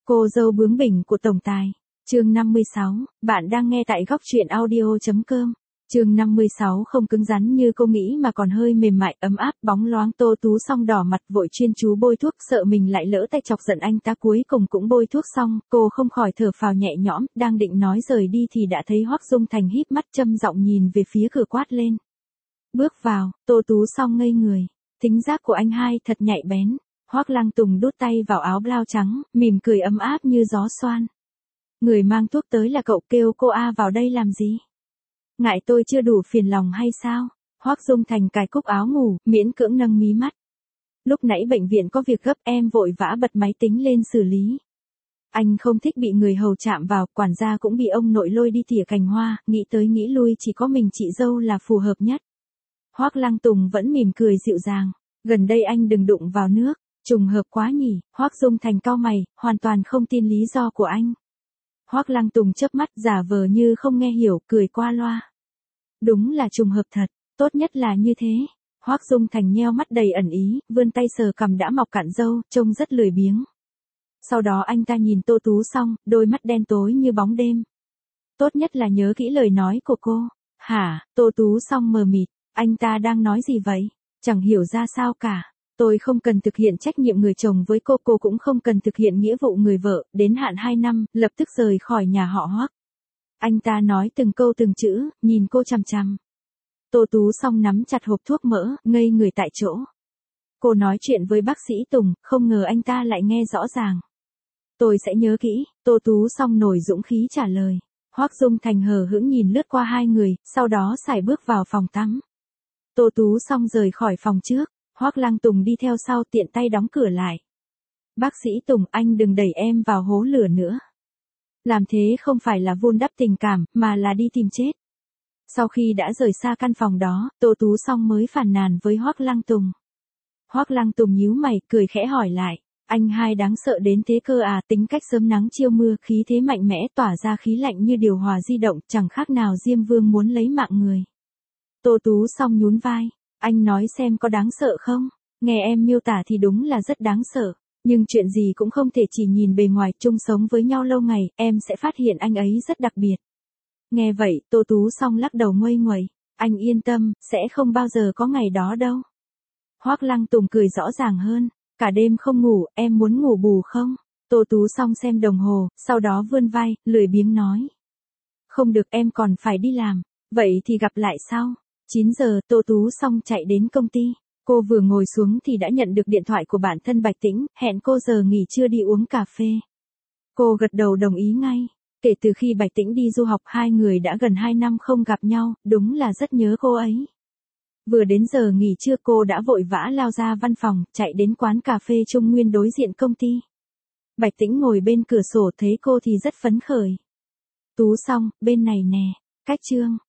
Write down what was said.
Cô dâu bướng bỉnh của tổng tài. Chương 56, bạn đang nghe tại góc truyện audio.com. Chương 56 không cứng rắn như cô nghĩ mà còn hơi mềm mại, ấm áp, bóng loáng. Tô Tú Song đỏ mặt vội chuyên chú bôi thuốc, sợ mình lại lỡ tay chọc giận anh ta. Cuối cùng cũng bôi thuốc xong, cô không khỏi thở phào nhẹ nhõm, đang định nói rời đi thì đã thấy Hoắc Dung Thành híp mắt châm giọng nhìn về phía cửa quát lên. Bước vào, Tô Tú Song ngây người. Thính giác của anh hai thật nhạy bén. Hoắc Lăng Tùng đút tay vào áo blau trắng, mỉm cười ấm áp như gió xoan. Người mang thuốc tới là cậu, kêu cô A vào đây làm gì? Ngại tôi chưa đủ phiền lòng hay sao? Hoắc Dung Thành cài cúc áo ngủ, miễn cưỡng nâng mí mắt. Lúc nãy bệnh viện có việc gấp, em vội vã bật máy tính lên xử lý. Anh không thích bị người hầu chạm vào, quản gia cũng bị ông nội lôi đi tỉa cành hoa, nghĩ tới nghĩ lui chỉ có mình chị dâu là phù hợp nhất. Hoắc Lăng Tùng vẫn mỉm cười dịu dàng. Gần đây anh đừng đụng vào nước, trùng hợp quá nhỉ. Hoắc Dung Thành cau mày, hoàn toàn không tin lý do của anh. Hoắc Lăng Tùng chớp mắt giả vờ như không nghe hiểu, cười qua loa. Đúng là trùng hợp thật, tốt nhất là như thế. Hoắc Dung Thành nheo mắt đầy ẩn ý, vươn tay sờ cằm đã mọc cạn râu, trông rất lười biếng. Sau đó anh ta nhìn Tô Tú Song, đôi mắt đen tối như bóng đêm. Tốt nhất là nhớ kỹ lời nói của cô. Hả? Tô Tú Song mờ mịt, anh ta đang nói gì vậy? Chẳng hiểu ra sao cả. Tôi không cần thực hiện trách nhiệm người chồng với cô cũng không cần thực hiện nghĩa vụ người vợ, đến hạn 2 năm, lập tức rời khỏi nhà họ Hoắc. Anh ta nói từng câu từng chữ, nhìn cô chằm chằm. Tô Tú Song nắm chặt hộp thuốc mỡ, ngây người tại chỗ. Cô nói chuyện với bác sĩ Tùng, không ngờ anh ta lại nghe rõ ràng. Tôi sẽ nhớ kỹ, Tô Tú Song nổi dũng khí trả lời. Hoắc Dung Thành hờ hững nhìn lướt qua hai người, sau đó sải bước vào phòng tắm. Tô Tú Song rời khỏi phòng trước, Hoắc Lăng Tùng đi theo sau, tiện tay đóng cửa lại. Bác sĩ Tùng, anh đừng đẩy em vào hố lửa nữa. Làm thế không phải là vun đắp tình cảm, mà là đi tìm chết. Sau khi đã rời xa căn phòng đó, Tô Tú Song mới phàn nàn với Hoắc Lăng Tùng. Hoắc Lăng Tùng nhíu mày, cười khẽ hỏi lại. Anh hai đáng sợ đến thế cơ à? Tính cách sớm nắng chiêu mưa, khí thế mạnh mẽ, tỏa ra khí lạnh như điều hòa di động, chẳng khác nào Diêm Vương muốn lấy mạng người. Tô Tú Song nhún vai. Anh nói xem có đáng sợ không? Nghe em miêu tả thì đúng là rất đáng sợ. Nhưng chuyện gì cũng không thể chỉ nhìn bề ngoài, chung sống với nhau lâu ngày, em sẽ phát hiện anh ấy rất đặc biệt. Nghe vậy, Tô Tú Song lắc đầu nguây nguẩy. Anh yên tâm, sẽ không bao giờ có ngày đó đâu. Hoắc Lăng Tùng cười rõ ràng hơn. Cả đêm không ngủ, em muốn ngủ bù không? Tô Tú Song xem đồng hồ, sau đó vươn vai, lười biếng nói. Không được, em còn phải đi làm. Vậy thì gặp lại sau. 9 giờ, Tô Tú Song chạy đến công ty. Cô vừa ngồi xuống thì đã nhận được điện thoại của bản thân Bạch Tĩnh, hẹn cô giờ nghỉ trưa đi uống cà phê. Cô gật đầu đồng ý ngay. Kể từ khi Bạch Tĩnh đi du học, hai người đã gần 2 năm không gặp nhau, đúng là rất nhớ cô ấy. Vừa đến giờ nghỉ trưa cô đã vội vã lao ra văn phòng, chạy đến quán cà phê Trung Nguyên đối diện công ty. Bạch Tĩnh ngồi bên cửa sổ thấy cô thì rất phấn khởi. Tú Song, bên này nè, cách chương.